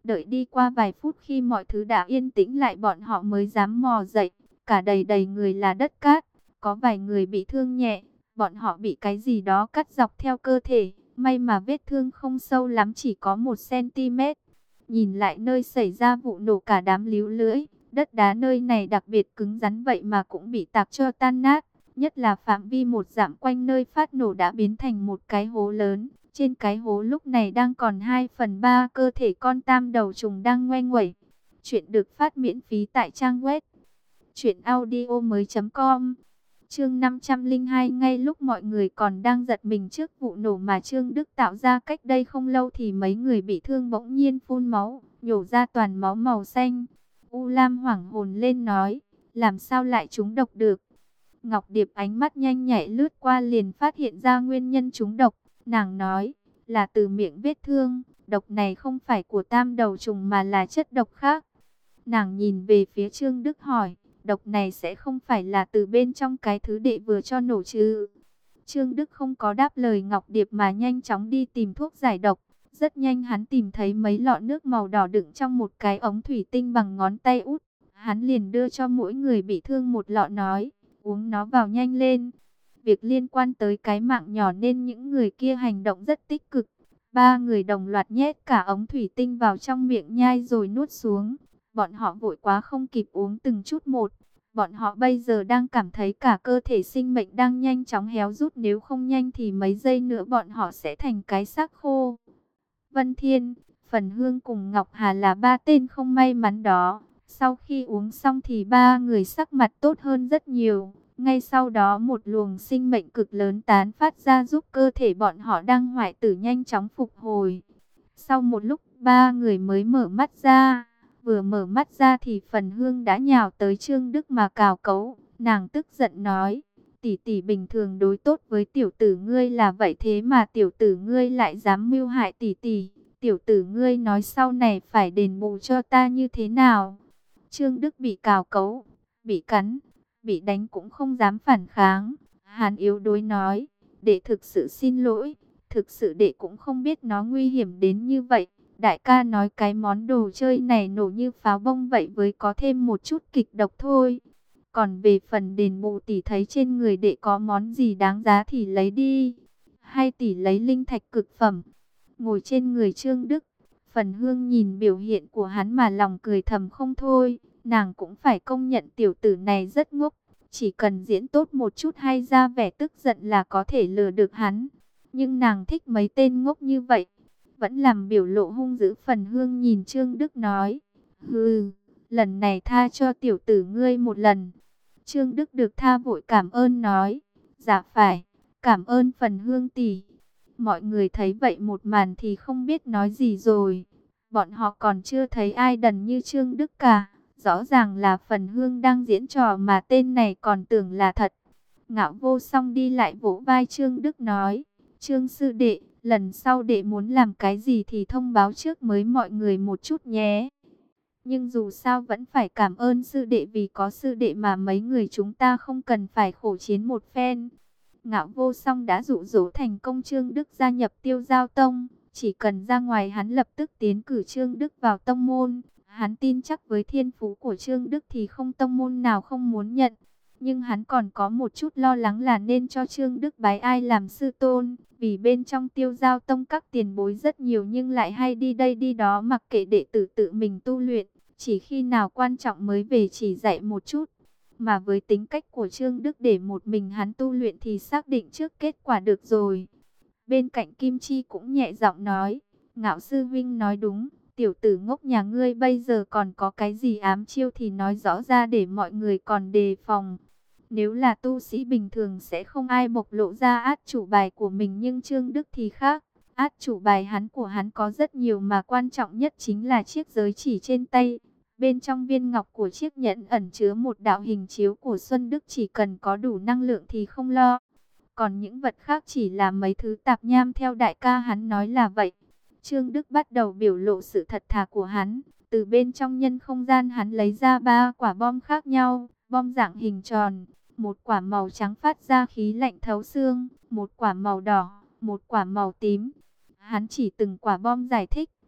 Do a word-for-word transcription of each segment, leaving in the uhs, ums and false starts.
Đợi đi qua vài phút khi mọi thứ đã yên tĩnh lại bọn họ mới dám mò dậy. Cả đầy đầy người là đất cát, có vài người bị thương nhẹ, bọn họ bị cái gì đó cắt dọc theo cơ thể. May mà vết thương không sâu lắm, chỉ có một xăng-ti-mét. Nhìn lại nơi xảy ra vụ nổ cả đám líu lưỡi, đất đá nơi này đặc biệt cứng rắn vậy mà cũng bị tạc cho tan nát. Nhất là phạm vi một dặm quanh nơi phát nổ đã biến thành một cái hố lớn. Trên cái hố lúc này đang còn hai phần ba cơ thể con tam đầu trùng đang ngoe nguẩy. Chuyện được phát miễn phí tại trang web truyện audio mới chấm com. Chương năm trăm lẻ hai. Ngay lúc mọi người còn đang giật mình trước vụ nổ mà Trương Đức tạo ra cách đây không lâu thì mấy người bị thương bỗng nhiên phun máu, nhổ ra toàn máu màu xanh. U Lam hoảng hồn lên nói, làm sao lại trúng độc được? Ngọc Điệp ánh mắt nhanh nhạy lướt qua liền phát hiện ra nguyên nhân trúng độc. Nàng nói, là từ miệng vết thương, độc này không phải của tam đầu trùng mà là chất độc khác. Nàng nhìn về phía Trương Đức hỏi, độc này sẽ không phải là từ bên trong cái thứ đệ vừa cho nổ chứ? Trương Đức không có đáp lời Ngọc Điệp mà nhanh chóng đi tìm thuốc giải độc. Rất nhanh hắn tìm thấy mấy lọ nước màu đỏ đựng trong một cái ống thủy tinh bằng ngón tay út. Hắn liền đưa cho mỗi người bị thương một lọ nói, uống nó vào nhanh lên. Việc liên quan tới cái mạng nhỏ nên những người kia hành động rất tích cực. Ba người đồng loạt nhét cả ống thủy tinh vào trong miệng nhai rồi nuốt xuống. Bọn họ vội quá không kịp uống từng chút một. Bọn họ bây giờ đang cảm thấy cả cơ thể sinh mệnh đang nhanh chóng héo rút. Nếu không nhanh thì mấy giây nữa bọn họ sẽ thành cái xác khô. Vân Thiên, Phần Hương cùng Ngọc Hà là ba tên không may mắn đó. Sau khi uống xong thì ba người sắc mặt tốt hơn rất nhiều. Ngay sau đó một luồng sinh mệnh cực lớn tán phát ra giúp cơ thể bọn họ đang hoại tử nhanh chóng phục hồi. Sau một lúc ba người mới mở mắt ra. Vừa mở mắt ra thì Phần Hương đã nhào tới Trương Đức mà cào cấu. Nàng tức giận nói, tỷ tỷ bình thường đối tốt với tiểu tử ngươi là vậy, thế mà tiểu tử ngươi lại dám mưu hại tỷ tỷ. Tiểu tử ngươi nói sau này phải đền bù cho ta như thế nào? Trương Đức bị cào cấu, bị cắn, bị đánh cũng không dám phản kháng. Hắn yếu đuối nói, đệ thực sự xin lỗi, thực sự đệ cũng không biết nó nguy hiểm đến như vậy. Đại ca nói cái món đồ chơi này nổ như pháo bông vậy, với có thêm một chút kịch độc thôi. Còn về phần đền bù, tỷ thấy trên người đệ có món gì đáng giá thì lấy đi. Hay tỷ lấy linh thạch cực phẩm. Ngồi trên người Trương Đức, Phần Hương nhìn biểu hiện của hắn mà lòng cười thầm không thôi. Nàng cũng phải công nhận tiểu tử này rất ngốc. Chỉ cần diễn tốt một chút hay ra vẻ tức giận là có thể lừa được hắn. Nhưng nàng thích mấy tên ngốc như vậy. Vẫn làm biểu lộ hung dữ. Phần Hương nhìn Trương Đức nói, hừ, lần này tha cho tiểu tử ngươi một lần. Trương Đức được tha vội cảm ơn nói, dạ phải, cảm ơn Phần Hương tỷ. Mọi người thấy vậy một màn thì không biết nói gì rồi. Bọn họ còn chưa thấy ai đần như Trương Đức cả. Rõ ràng là Phần Hương đang diễn trò mà tên này còn tưởng là thật. Ngạo Vô Song đi lại vỗ vai Trương Đức nói, Trương sư đệ, lần sau đệ muốn làm cái gì thì thông báo trước mới mọi người một chút nhé. Nhưng dù sao vẫn phải cảm ơn sư đệ, vì có sư đệ mà mấy người chúng ta không cần phải khổ chiến một phen. Ngạo Vô Song đã dụ dỗ thành công Trương Đức gia nhập Tiêu Giao Tông. Chỉ cần ra ngoài hắn lập tức tiến cử Trương Đức vào tông môn. Hắn tin chắc với thiên phú của Trương Đức thì không tông môn nào không muốn nhận. Nhưng hắn còn có một chút lo lắng là nên cho Trương Đức bái ai làm sư tôn. Vì bên trong Tiêu Giao Tông các tiền bối rất nhiều nhưng lại hay đi đây đi đó mặc kệ đệ tử tự mình tu luyện. Chỉ khi nào quan trọng mới về chỉ dạy một chút. Mà với tính cách của Trương Đức để một mình hắn tu luyện thì xác định trước kết quả được rồi. Bên cạnh Kim Chi cũng nhẹ giọng nói, Ngạo sư huynh nói đúng, tiểu tử ngốc nhà ngươi bây giờ còn có cái gì ám chiêu thì nói rõ ra để mọi người còn đề phòng. Nếu là tu sĩ bình thường sẽ không ai bộc lộ ra át chủ bài của mình, nhưng Trương Đức thì khác. Át chủ bài hắn của hắn có rất nhiều mà quan trọng nhất chính là chiếc giới chỉ trên tay. Bên trong viên ngọc của chiếc nhẫn ẩn chứa một đạo hình chiếu của Xuân Đức, chỉ cần có đủ năng lượng thì không lo. Còn những vật khác chỉ là mấy thứ tạp nham, theo đại ca hắn nói là vậy. Trương Đức bắt đầu biểu lộ sự thật thà của hắn. Từ bên trong nhân không gian hắn lấy ra ba quả bom khác nhau. Bom dạng hình tròn, một quả màu trắng phát ra khí lạnh thấu xương, một quả màu đỏ, một quả màu tím. Hắn chỉ từng quả bom giải thích.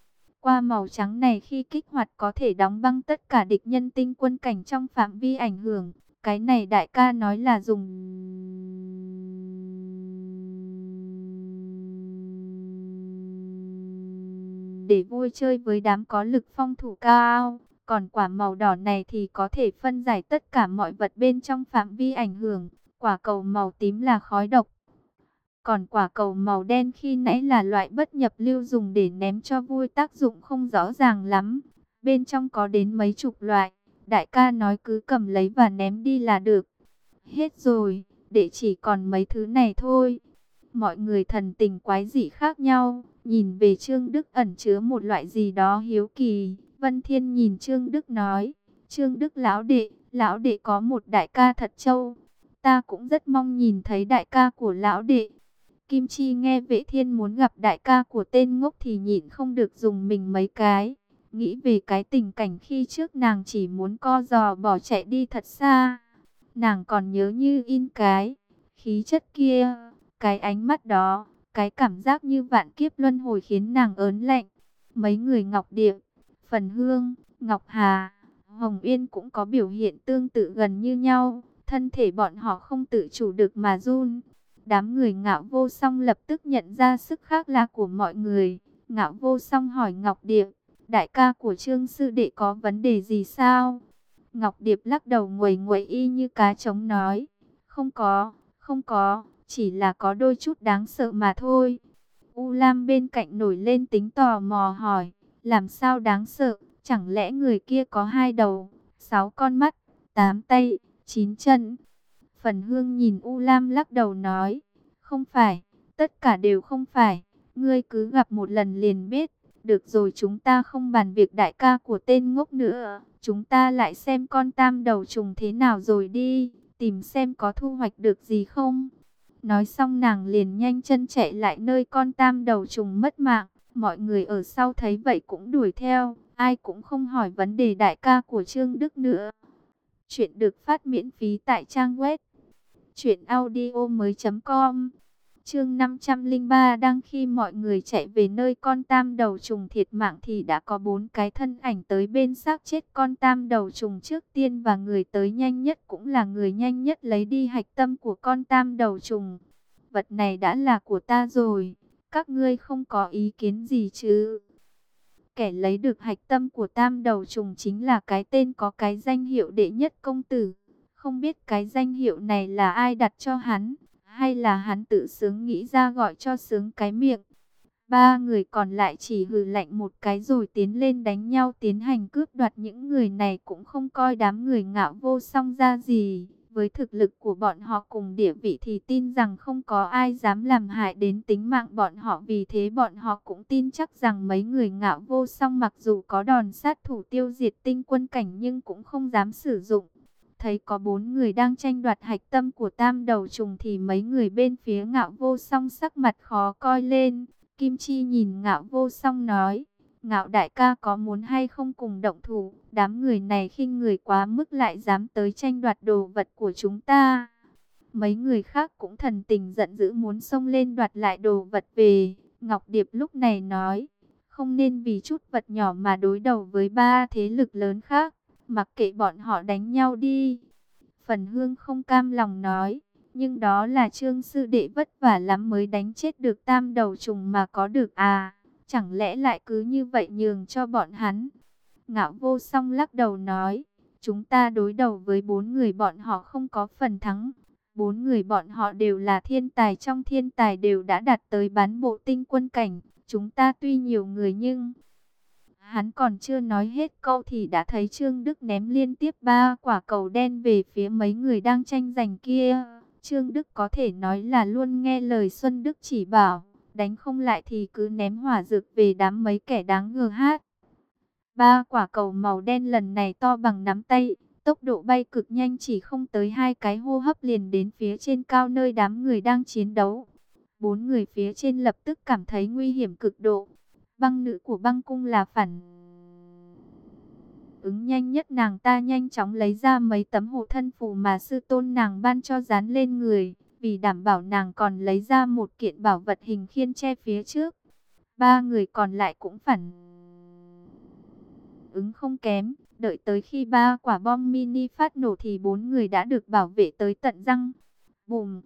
Qua màu trắng này khi kích hoạt có thể đóng băng tất cả địch nhân tinh quân cảnh trong phạm vi ảnh hưởng. Cái này đại ca nói là dùng để vui chơi với đám có lực phong thủ cao. Còn quả màu đỏ này thì có thể phân giải tất cả mọi vật bên trong phạm vi ảnh hưởng. Quả cầu màu tím là khói độc. Còn quả cầu màu đen khi nãy là loại bất nhập lưu dùng để ném cho vui, tác dụng không rõ ràng lắm. Bên trong có đến mấy chục loại. Đại ca nói cứ cầm lấy và ném đi là được. Hết rồi, để chỉ còn mấy thứ này thôi. Mọi người thần tình quái dị khác nhau, nhìn về Trương Đức ẩn chứa một loại gì đó hiếu kỳ. Vân Thiên nhìn Trương Đức nói, Trương Đức lão đệ, lão đệ có một đại ca thật trâu. Ta cũng rất mong nhìn thấy đại ca của lão đệ. Kim Chi nghe Vệ Thiên muốn gặp đại ca của tên ngốc thì nhịn không được dùng mình mấy cái. Nghĩ về cái tình cảnh khi trước nàng chỉ muốn co giò bỏ chạy đi thật xa. Nàng còn nhớ như in cái khí chất kia, cái ánh mắt đó, cái cảm giác như vạn kiếp luân hồi khiến nàng ớn lạnh. Mấy người Ngọc Điệp, Phần Hương, Ngọc Hà, Hồng Yên cũng có biểu hiện tương tự gần như nhau. Thân thể bọn họ không tự chủ được mà run. Đám người Ngạo Vô Song lập tức nhận ra sức khác lạ của mọi người. Ngạo Vô Song hỏi Ngọc Điệp, đại ca của Trương sư đệ có vấn đề gì sao? Ngọc Điệp lắc đầu nguầy nguậy y như cá trống nói, không có, không có, chỉ là có đôi chút đáng sợ mà thôi. U Lam bên cạnh nổi lên tính tò mò hỏi, làm sao đáng sợ, chẳng lẽ người kia có hai đầu, sáu con mắt, tám tay, chín chân? Phần Hương nhìn U Lam lắc đầu nói, không phải, tất cả đều không phải, ngươi cứ gặp một lần liền biết. Được rồi, chúng ta không bàn việc đại ca của tên ngốc nữa, chúng ta lại xem con tam đầu trùng thế nào rồi đi, tìm xem có thu hoạch được gì không. Nói xong nàng liền nhanh chân chạy lại nơi con tam đầu trùng mất mạng. Mọi người ở sau thấy vậy cũng đuổi theo, ai cũng không hỏi vấn đề đại ca của Trương Đức nữa. Chuyện được phát miễn phí tại trang web truyện audio mới chấm com. Chương năm trăm lẻ ba, đang khi mọi người chạy về nơi con tam đầu trùng thiệt mạng thì đã có bốn cái thân ảnh tới bên xác chết con tam đầu trùng trước tiên, và người tới nhanh nhất cũng là người nhanh nhất lấy đi hạch tâm của con tam đầu trùng. Vật này đã là của ta rồi, các ngươi không có ý kiến gì chứ? Kẻ lấy được hạch tâm của tam đầu trùng chính là cái tên có cái danh hiệu đệ nhất công tử. Không biết cái danh hiệu này là ai đặt cho hắn, hay là hắn tự sướng nghĩ ra gọi cho sướng cái miệng. Ba người còn lại chỉ hừ lạnh một cái rồi tiến lên đánh nhau tiến hành cướp đoạt. Những người này cũng không coi đám người Ngạo Vô Song ra gì. Với thực lực của bọn họ cùng địa vị thì tin rằng không có ai dám làm hại đến tính mạng bọn họ. Vì thế bọn họ cũng tin chắc rằng mấy người Ngạo Vô Song mặc dù có đòn sát thủ tiêu diệt tinh quân cảnh nhưng cũng không dám sử dụng. Thấy có bốn người đang tranh đoạt hạch tâm của tam đầu trùng thì mấy người bên phía Ngạo Vô Song sắc mặt khó coi lên. Kim Chi nhìn Ngạo Vô Song nói, Ngạo đại ca có muốn hay không cùng động thủ? Đám người này khinh người quá mức lại dám tới tranh đoạt đồ vật của chúng ta. Mấy người khác cũng thần tình giận dữ muốn xông lên đoạt lại đồ vật về. Ngọc Điệp lúc này nói, không nên vì chút vật nhỏ mà đối đầu với ba thế lực lớn khác. Mặc kệ bọn họ đánh nhau đi. Phần Hương không cam lòng nói, nhưng đó là Trương sư đệ vất vả lắm mới đánh chết được tam đầu trùng mà có được à? Chẳng lẽ lại cứ như vậy nhường cho bọn hắn? Ngạo Vô Song lắc đầu nói, chúng ta đối đầu với bốn người bọn họ không có phần thắng. Bốn người bọn họ đều là thiên tài trong thiên tài, đều đã đạt tới bán bộ tinh quân cảnh. Chúng ta tuy nhiều người nhưng... Hắn còn chưa nói hết câu thì đã thấy Trương Đức ném liên tiếp ba quả cầu đen về phía mấy người đang tranh giành kia. Trương Đức có thể nói là luôn nghe lời Xuân Đức chỉ bảo, đánh không lại thì cứ ném hỏa dược về đám mấy kẻ đáng ngờ hát. Ba quả cầu màu đen lần này to bằng nắm tay, tốc độ bay cực nhanh, chỉ không tới hai cái hô hấp liền đến phía trên cao nơi đám người đang chiến đấu. Bốn người phía trên lập tức cảm thấy nguy hiểm cực độ. Băng nữ của băng cung là phản ứng nhanh nhất, nàng ta nhanh chóng lấy ra mấy tấm hộ thân phù mà sư tôn nàng ban cho dán lên người. Vì đảm bảo nàng còn lấy ra một kiện bảo vật hình khiên che phía trước. Ba người còn lại cũng phản ứng không kém. Đợi tới khi ba quả bom mini phát nổ thì bốn người đã được bảo vệ tới tận răng. Bùm,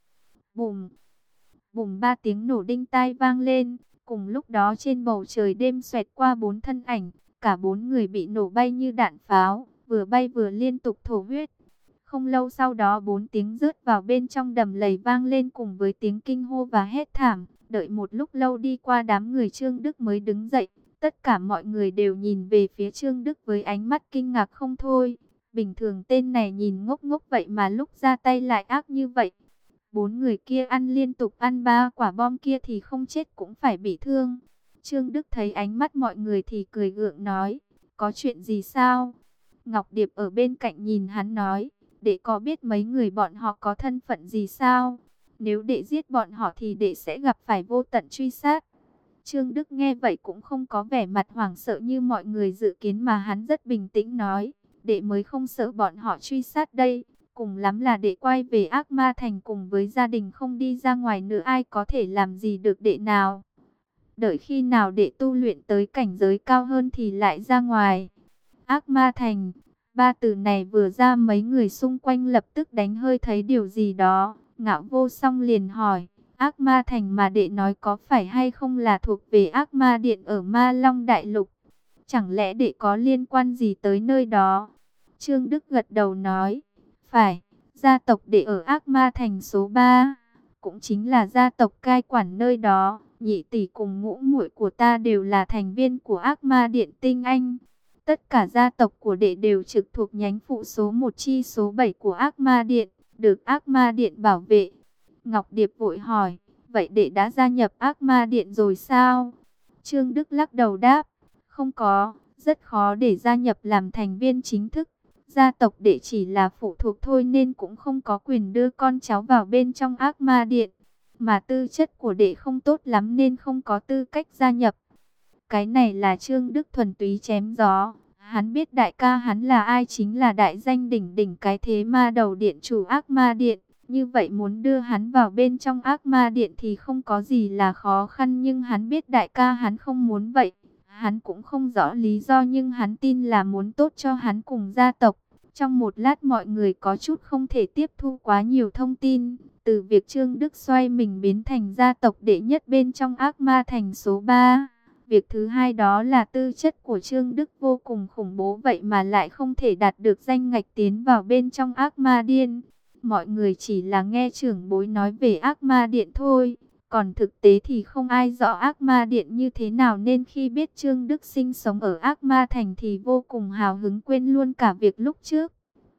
bùm, bùm, ba tiếng nổ đinh tai vang lên. Cùng lúc đó trên bầu trời đêm xoẹt qua bốn thân ảnh. Cả bốn người bị nổ bay như đạn pháo, vừa bay vừa liên tục thổ huyết. Không lâu sau đó bốn tiếng rớt vào bên trong đầm lầy vang lên cùng với tiếng kinh hô và hét thảm. Đợi một lúc lâu đi qua, đám người Trương Đức mới đứng dậy. Tất cả mọi người đều nhìn về phía Trương Đức với ánh mắt kinh ngạc không thôi. Bình thường tên này nhìn ngốc ngốc vậy mà lúc ra tay lại ác như vậy. Bốn người kia ăn liên tục ăn ba quả bom kia thì không chết cũng phải bị thương. Trương Đức thấy ánh mắt mọi người thì cười gượng nói, có chuyện gì sao? Ngọc Điệp ở bên cạnh nhìn hắn nói, đệ có biết mấy người bọn họ có thân phận gì sao? Nếu đệ giết bọn họ thì đệ sẽ gặp phải vô tận truy sát. Trương Đức nghe vậy cũng không có vẻ mặt hoảng sợ như mọi người dự kiến mà hắn rất bình tĩnh nói, đệ mới không sợ bọn họ truy sát đây. Cùng lắm là đệ quay về Ác Ma Thành cùng với gia đình, không đi ra ngoài nữa, ai có thể làm gì được đệ nào. Đợi khi nào đệ tu luyện tới cảnh giới cao hơn thì lại ra ngoài. Ác Ma Thành, ba từ này vừa ra mấy người xung quanh lập tức đánh hơi thấy điều gì đó. Ngạo Vô Song liền hỏi, Ác Ma Thành mà đệ nói có phải hay không là thuộc về Ác Ma Điện ở Ma Long Đại Lục? Chẳng lẽ đệ có liên quan gì tới nơi đó? Trương Đức gật đầu nói, phải, gia tộc đệ ở Ác Ma Thành số ba, cũng chính là gia tộc cai quản nơi đó. Nhị tỷ cùng ngũ muội của ta đều là thành viên của Ác Ma Điện tinh anh. Tất cả gia tộc của đệ đều trực thuộc nhánh phụ số một chi số bảy của Ác Ma Điện, được Ác Ma Điện bảo vệ. Ngọc Điệp vội hỏi, vậy đệ đã gia nhập Ác Ma Điện rồi sao? Trương Đức lắc đầu đáp, không có, rất khó để gia nhập làm thành viên chính thức. Gia tộc đệ chỉ là phụ thuộc thôi nên cũng không có quyền đưa con cháu vào bên trong Ác Ma Điện. Mà tư chất của đệ không tốt lắm nên không có tư cách gia nhập. Cái này là Trương Đức thuần túy chém gió. Hắn biết đại ca hắn là ai, chính là đại danh đỉnh đỉnh cái thế ma đầu điện chủ Ác Ma Điện. Như vậy muốn đưa hắn vào bên trong Ác Ma Điện thì không có gì là khó khăn. Nhưng hắn biết đại ca hắn không muốn vậy. Hắn cũng không rõ lý do nhưng hắn tin là muốn tốt cho hắn cùng gia tộc. Trong một lát mọi người có chút không thể tiếp thu quá nhiều thông tin. Từ việc Trương Đức xoay mình biến thành gia tộc đệ nhất bên trong Ác Ma Thành số ba. Việc thứ hai đó là tư chất của Trương Đức vô cùng khủng bố vậy mà lại không thể đạt được danh ngạch tiến vào bên trong Ác Ma Điện. Mọi người chỉ là nghe trưởng bối nói về Ác Ma Điện thôi. Còn thực tế thì không ai rõ Ác Ma Điện như thế nào, nên khi biết Trương Đức sinh sống ở Ác Ma Thành thì vô cùng hào hứng, quên luôn cả việc lúc trước.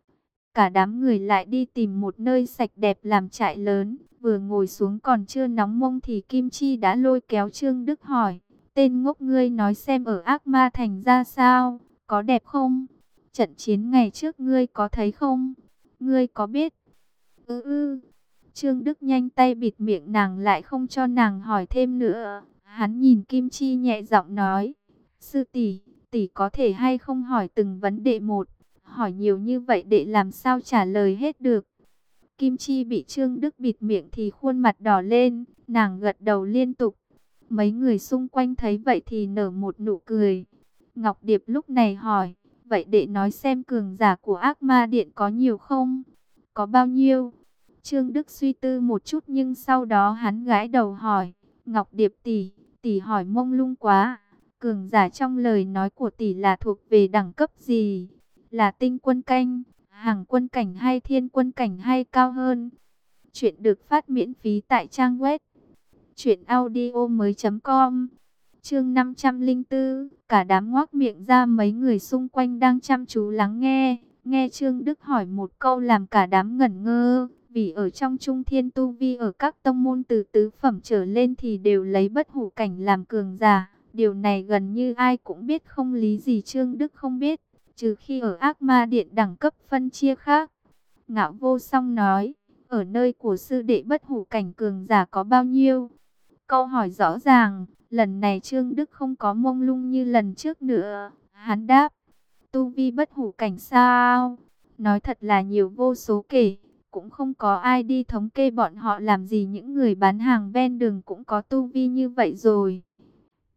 Cả đám người lại đi tìm một nơi sạch đẹp làm trại lớn. Vừa ngồi xuống còn chưa nóng mông thì Kim Chi đã lôi kéo Trương Đức hỏi, tên ngốc ngươi nói xem ở Ác Ma Thành ra sao, có đẹp không? Trận chiến ngày trước ngươi có thấy không? Ngươi có biết? Ừ ừ. Trương Đức nhanh tay bịt miệng nàng lại không cho nàng hỏi thêm nữa. Hắn nhìn Kim Chi nhẹ giọng nói, sư tỷ, tỷ có thể hay không hỏi từng vấn đề một? Hỏi nhiều như vậy đệ làm sao trả lời hết được? Kim Chi bị Trương Đức bịt miệng thì khuôn mặt đỏ lên, nàng gật đầu liên tục. Mấy người xung quanh thấy vậy thì nở một nụ cười. Ngọc Điệp lúc này hỏi, vậy đệ nói xem cường giả của Ác Ma Điện có nhiều không? Có bao nhiêu? Trương Đức suy tư một chút nhưng sau đó hắn gãi đầu hỏi, Ngọc Điệp tỷ, tỷ hỏi mông lung quá. Cường giả trong lời nói của tỷ là thuộc về đẳng cấp gì? Là tinh quân canh, hàng quân cảnh hay thiên quân cảnh hay cao hơn? Chuyện được phát miễn phí tại trang web truyện audio mới chấm com. Chương năm trăm lẻ bốn, cả đám ngoác miệng ra, mấy người xung quanh đang chăm chú lắng nghe. Nghe Trương Đức hỏi một câu làm cả đám ngẩn ngơ, vì ở trong Trung Thiên tu vi ở các tông môn từ tứ phẩm trở lên thì đều lấy bất hủ cảnh làm cường giả. Điều này gần như ai cũng biết, không lý gì Trương Đức không biết, trừ khi ở Ác Ma Điện đẳng cấp phân chia khác. Ngạo Vô Song nói, ở nơi của sư đệ bất hủ cảnh cường giả có bao nhiêu? Câu hỏi rõ ràng, lần này Trương Đức không có mông lung như lần trước nữa. Hắn đáp, tu vi bất hủ cảnh sao? Nói thật là nhiều vô số kể, cũng không có ai đi thống kê bọn họ làm gì, những người bán hàng ven đường cũng có tu vi như vậy rồi.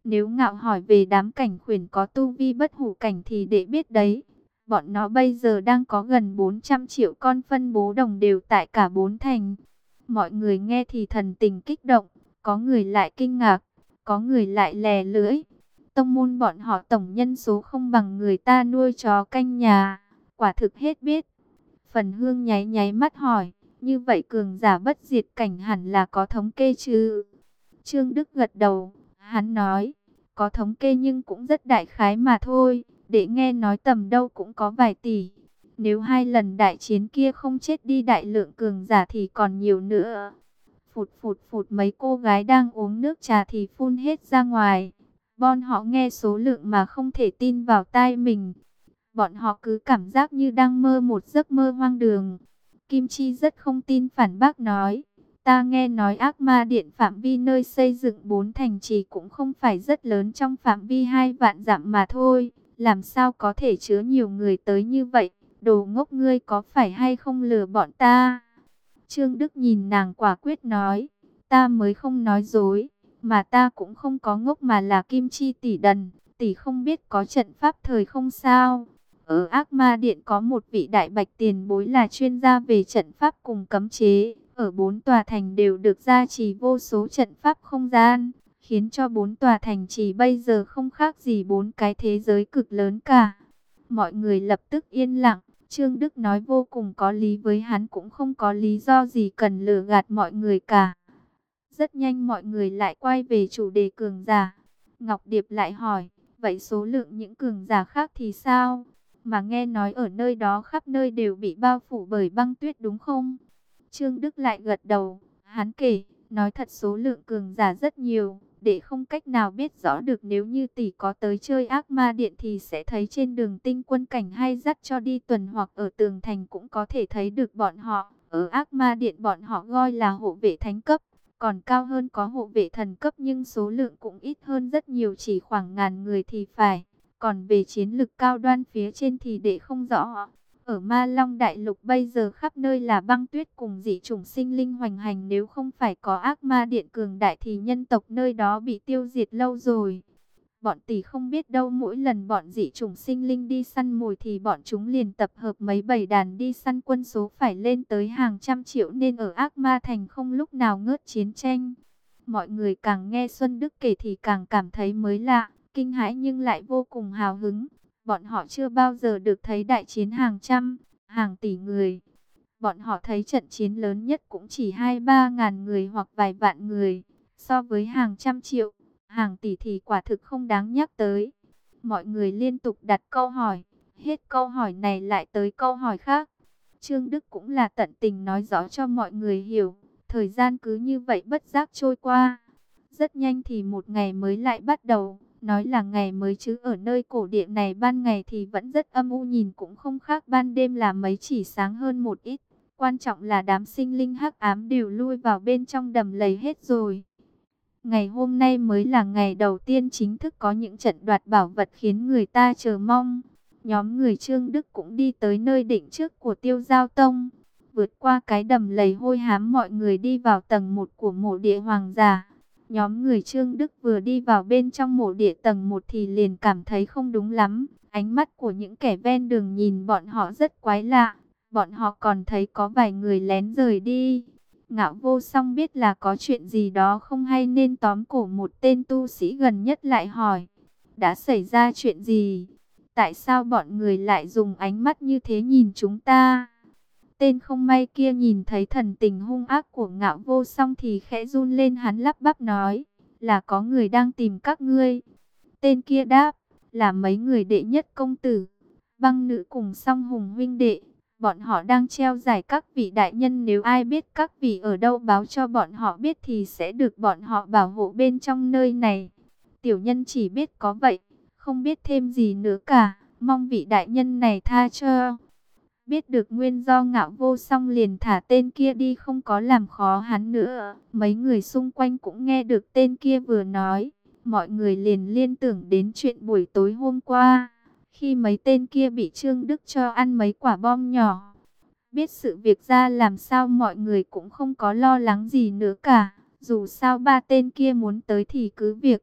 Nếu Ngạo hỏi về đám cảnh khuyển có tu vi bất hủ cảnh thì đệ biết đấy. Bọn nó bây giờ đang có gần bốn trăm triệu con phân bố đồng đều tại cả bốn thành. Mọi người nghe thì thần tình kích động, có người lại kinh ngạc, có người lại lè lưỡi. Tông môn bọn họ tổng nhân số không bằng người ta nuôi chó canh nhà, quả thực hết biết. Phần Hương nháy nháy mắt hỏi, như vậy cường giả bất diệt cảnh hẳn là có thống kê chứ? Trương Đức gật đầu, hắn nói, có thống kê nhưng cũng rất đại khái mà thôi, để nghe nói tầm đâu cũng có vài tỷ. Nếu hai lần đại chiến kia không chết đi đại lượng cường giả thì còn nhiều nữa. Phụt phụt phụt, mấy cô gái đang uống nước trà thì phun hết ra ngoài. Bọn họ nghe số lượng mà không thể tin vào tai mình. Bọn họ cứ cảm giác như đang mơ một giấc mơ hoang đường. Kim Chi rất không tin phản bác nói. Ta nghe nói Ác Ma Điện phạm vi nơi xây dựng bốn thành trì cũng không phải rất lớn, trong phạm vi hai vạn dặm mà thôi. Làm sao có thể chứa nhiều người tới như vậy? Đồ ngốc, ngươi có phải hay không lừa bọn ta? Trương Đức nhìn nàng quả quyết nói. Ta mới không nói dối. Mà ta cũng không có ngốc mà là Kim Chi tỷ đần. Tỷ không biết có trận pháp thời không sao? Ở Ác Ma Điện có một vị đại bạch tiền bối là chuyên gia về trận pháp cùng cấm chế. Ở bốn tòa thành đều được gia trì vô số trận pháp không gian, khiến cho bốn tòa thành trì bây giờ không khác gì bốn cái thế giới cực lớn cả. Mọi người lập tức yên lặng. Trương Đức nói vô cùng có lý, với hắn cũng không có lý do gì cần lừa gạt mọi người cả. Rất nhanh mọi người lại quay về chủ đề cường giả. Ngọc Điệp lại hỏi, vậy số lượng những cường giả khác thì sao? Mà nghe nói ở nơi đó khắp nơi đều bị bao phủ bởi băng tuyết đúng không? Trương Đức lại gật đầu, hắn kể, nói thật số lượng cường giả rất nhiều, để không cách nào biết rõ được. Nếu như tỷ có tới chơi Ác Ma Điện thì sẽ thấy trên đường tinh quân cảnh hay dắt cho đi tuần, hoặc ở tường thành cũng có thể thấy được bọn họ. Ở Ác Ma Điện bọn họ gọi là hộ vệ thánh cấp, còn cao hơn có hộ vệ thần cấp, nhưng số lượng cũng ít hơn rất nhiều, chỉ khoảng ngàn người thì phải. Còn về chiến lực cao đoan phía trên thì để không rõ. Ở Ma Long Đại Lục bây giờ khắp nơi là băng tuyết cùng dị chủng sinh linh hoành hành, nếu không phải có Ác Ma Điện cường đại thì nhân tộc nơi đó bị tiêu diệt lâu rồi. Bọn tỷ không biết đâu, mỗi lần bọn dị chủng sinh linh đi săn mồi thì bọn chúng liền tập hợp mấy bầy đàn đi săn, quân số phải lên tới hàng trăm triệu, nên ở Ác Ma Thành không lúc nào ngớt chiến tranh. Mọi người càng nghe Xuân Đức kể thì càng cảm thấy mới lạ, kinh hãi nhưng lại vô cùng hào hứng. Bọn họ chưa bao giờ được thấy đại chiến hàng trăm, hàng tỷ người. Bọn họ thấy trận chiến lớn nhất cũng chỉ hai ba ngàn người hoặc vài vạn người. So với hàng trăm triệu, hàng tỷ thì quả thực không đáng nhắc tới. Mọi người liên tục đặt câu hỏi, hết câu hỏi này lại tới câu hỏi khác. Trương Đức cũng là tận tình nói rõ cho mọi người hiểu. Thời gian cứ như vậy bất giác trôi qua. Rất nhanh thì một ngày mới lại bắt đầu. Nói là ngày mới chứ ở nơi cổ địa này ban ngày thì vẫn rất âm u, nhìn cũng không khác ban đêm là mấy, chỉ sáng hơn một ít. Quan trọng là đám sinh linh hắc ám đều lui vào bên trong đầm lầy hết rồi. Ngày hôm nay mới là ngày đầu tiên chính thức có những trận đoạt bảo vật khiến người ta chờ mong. Nhóm người Trương Đức cũng đi tới nơi định trước của Tiêu Giao Tông. Vượt qua cái đầm lầy hôi hám, mọi người đi vào tầng một của mộ địa hoàng giả. Nhóm người Trương Đức vừa đi vào bên trong mộ địa tầng một thì liền cảm thấy không đúng lắm. Ánh mắt của những kẻ ven đường nhìn bọn họ rất quái lạ. Bọn họ còn thấy có vài người lén rời đi. Ngạo Vô Song biết là có chuyện gì đó không hay nên tóm cổ một tên tu sĩ gần nhất lại hỏi. Đã xảy ra chuyện gì? Tại sao bọn người lại dùng ánh mắt như thế nhìn chúng ta? Tên không may kia nhìn thấy thần tình hung ác của Ngạo Vô Song thì khẽ run lên, hắn lắp bắp nói, là có người đang tìm các ngươi. Tên kia đáp, là mấy người đệ nhất công tử, băng nữ cùng Song Hùng huynh đệ. Bọn họ đang treo giải các vị đại nhân, nếu ai biết các vị ở đâu báo cho bọn họ biết thì sẽ được bọn họ bảo hộ bên trong nơi này. Tiểu nhân chỉ biết có vậy, không biết thêm gì nữa cả, mong vị đại nhân này tha cho. Biết được nguyên do, Ngạo Vô Song liền thả tên kia đi, không có làm khó hắn nữa. Mấy người xung quanh cũng nghe được tên kia vừa nói. Mọi người liền liên tưởng đến chuyện buổi tối hôm qua, khi mấy tên kia bị Trương Đức cho ăn mấy quả bom nhỏ. Biết sự việc ra làm sao, mọi người cũng không có lo lắng gì nữa cả. Dù sao ba tên kia muốn tới thì cứ việc.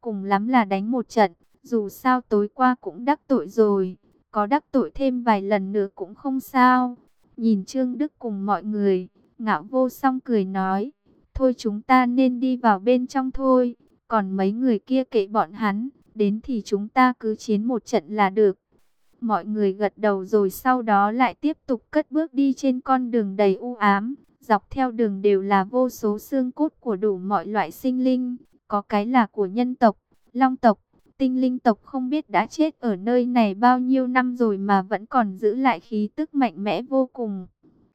cùng lắm là đánh một trận, dù sao tối qua cũng đắc tội rồi, có đắc tội thêm vài lần nữa cũng không sao. Nhìn Trương Đức cùng mọi người, Ngạo Vô Song cười nói, thôi chúng ta nên đi vào bên trong thôi, còn mấy người kia kệ bọn hắn, đến thì chúng ta cứ chiến một trận là được. Mọi người gật đầu rồi sau đó lại tiếp tục cất bước đi trên con đường đầy u ám. Dọc theo đường đều là vô số xương cốt của đủ mọi loại sinh linh, có cái là của nhân tộc, long tộc, tinh linh tộc không biết đã chết ở nơi này bao nhiêu năm rồi mà vẫn còn giữ lại khí tức mạnh mẽ vô cùng.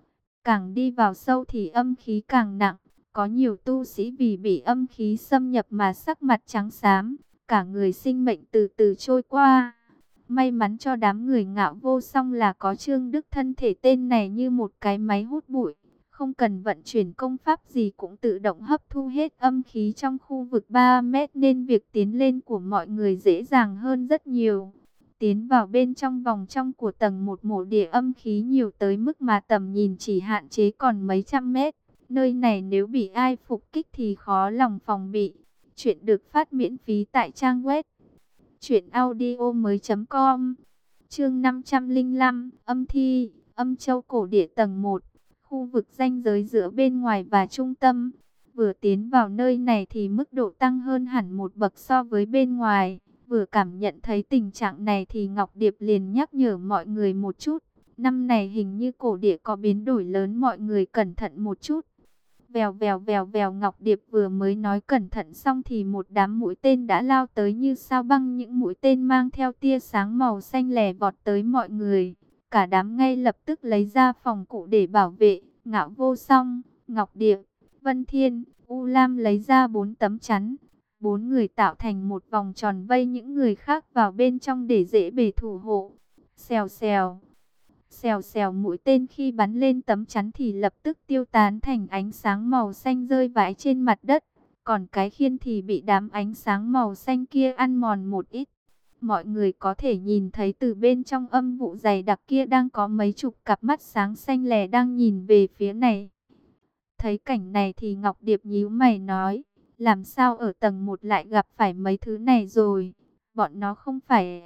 Càng đi vào sâu thì âm khí càng nặng, có nhiều tu sĩ vì bị âm khí xâm nhập mà sắc mặt trắng xám, cả người sinh mệnh từ từ trôi qua. May mắn cho đám người Ngạo Vô Song là có Trương Đức, thân thể tên này như một cái máy hút bụi, không cần vận chuyển công pháp gì cũng tự động hấp thu hết âm khí trong khu vực ba mét nên việc tiến lên của mọi người dễ dàng hơn rất nhiều. Tiến vào bên trong vòng trong của tầng một mộ địa âm khí nhiều tới mức mà tầm nhìn chỉ hạn chế còn mấy trăm mét. Nơi này nếu bị ai phục kích thì khó lòng phòng bị. Chuyện được phát miễn phí tại trang web truyện audio mới chấm com. Chương năm trăm lẻ năm, âm thi, âm châu cổ địa tầng một. Khu vực ranh giới giữa bên ngoài và trung tâm. Vừa tiến vào nơi này thì mức độ tăng hơn hẳn một bậc so với bên ngoài. Vừa cảm nhận thấy tình trạng này thì Ngọc Điệp liền nhắc nhở mọi người một chút. Năm này hình như cổ địa có biến đổi lớn, mọi người cẩn thận một chút. Vèo vèo vèo vèo, Ngọc Điệp vừa mới nói cẩn thận xong thì một đám mũi tên đã lao tới như sao băng. Những mũi tên mang theo tia sáng màu xanh lè vọt tới mọi người. Cả đám ngay lập tức lấy ra phòng cụ để bảo vệ. Ngạo Vô Song, Ngọc Điệp, Vân Thiên, U Lam lấy ra bốn tấm chắn. Bốn người tạo thành một vòng tròn vây những người khác vào bên trong để dễ bề thủ hộ. Xèo xèo, xèo xèo, mũi tên khi bắn lên tấm chắn thì lập tức tiêu tán thành ánh sáng màu xanh rơi vãi trên mặt đất. Còn cái khiên thì bị đám ánh sáng màu xanh kia ăn mòn một ít. Mọi người có thể nhìn thấy từ bên trong âm vụ dày đặc kia đang có mấy chục cặp mắt sáng xanh lè đang nhìn về phía này. Thấy cảnh này thì Ngọc Điệp nhíu mày nói, làm sao ở tầng một lại gặp phải mấy thứ này rồi? Bọn nó không phải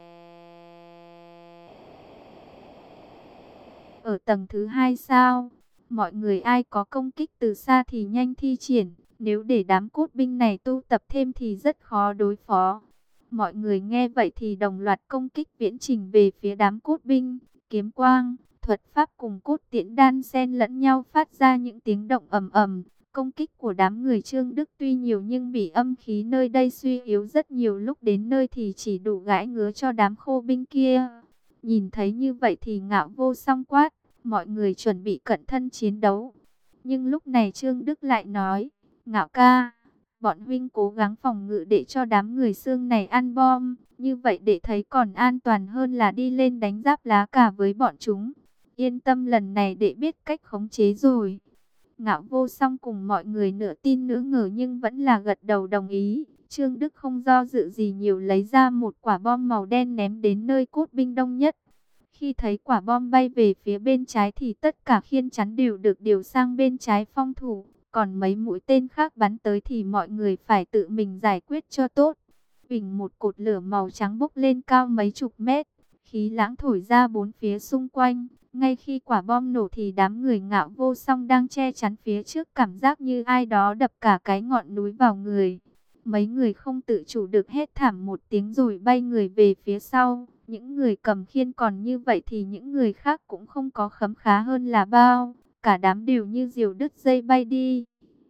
ở tầng thứ hai sao? Mọi người ai có công kích từ xa thì nhanh thi triển, nếu để đám cốt binh này tu tập thêm thì rất khó đối phó. Mọi người nghe vậy thì đồng loạt công kích viễn trình về phía đám cốt binh. Kiếm quang, thuật pháp cùng cốt tiễn đan xen lẫn nhau phát ra những tiếng động ầm ầm. Công kích của đám người Trương Đức tuy nhiều nhưng bị âm khí nơi đây suy yếu rất nhiều, lúc đến nơi thì chỉ đủ gãi ngứa cho đám khô binh kia. Nhìn thấy như vậy thì Ngạo Vô Song quát, mọi người chuẩn bị cận thân chiến đấu. Nhưng lúc này Trương Đức lại nói, Ngạo ca, bọn huynh cố gắng phòng ngự để cho đám người xương này ăn bom, như vậy để thấy còn an toàn hơn là đi lên đánh giáp lá cả với bọn chúng. Yên tâm, lần này để biết cách khống chế rồi. Ngạo Vô Song cùng mọi người nửa tin nửa ngờ nhưng vẫn là gật đầu đồng ý. Trương Đức không do dự gì nhiều, lấy ra một quả bom màu đen ném đến nơi cốt binh đông nhất. Khi thấy quả bom bay về phía bên trái thì tất cả khiên chắn đều được điều sang bên trái phòng thủ. Còn mấy mũi tên khác bắn tới thì mọi người phải tự mình giải quyết cho tốt. Bình một cột lửa màu trắng bốc lên cao mấy chục mét. Khí lãng thổi ra bốn phía xung quanh. Ngay khi quả bom nổ thì đám người Ngạo Vô Song đang che chắn phía trước cảm giác như ai đó đập cả cái ngọn núi vào người. Mấy người không tự chủ được hét thảm một tiếng rồi bay người về phía sau. Những người cầm khiên còn như vậy thì những người khác cũng không có khấm khá hơn là bao. Cả đám đều như diều đứt dây bay đi.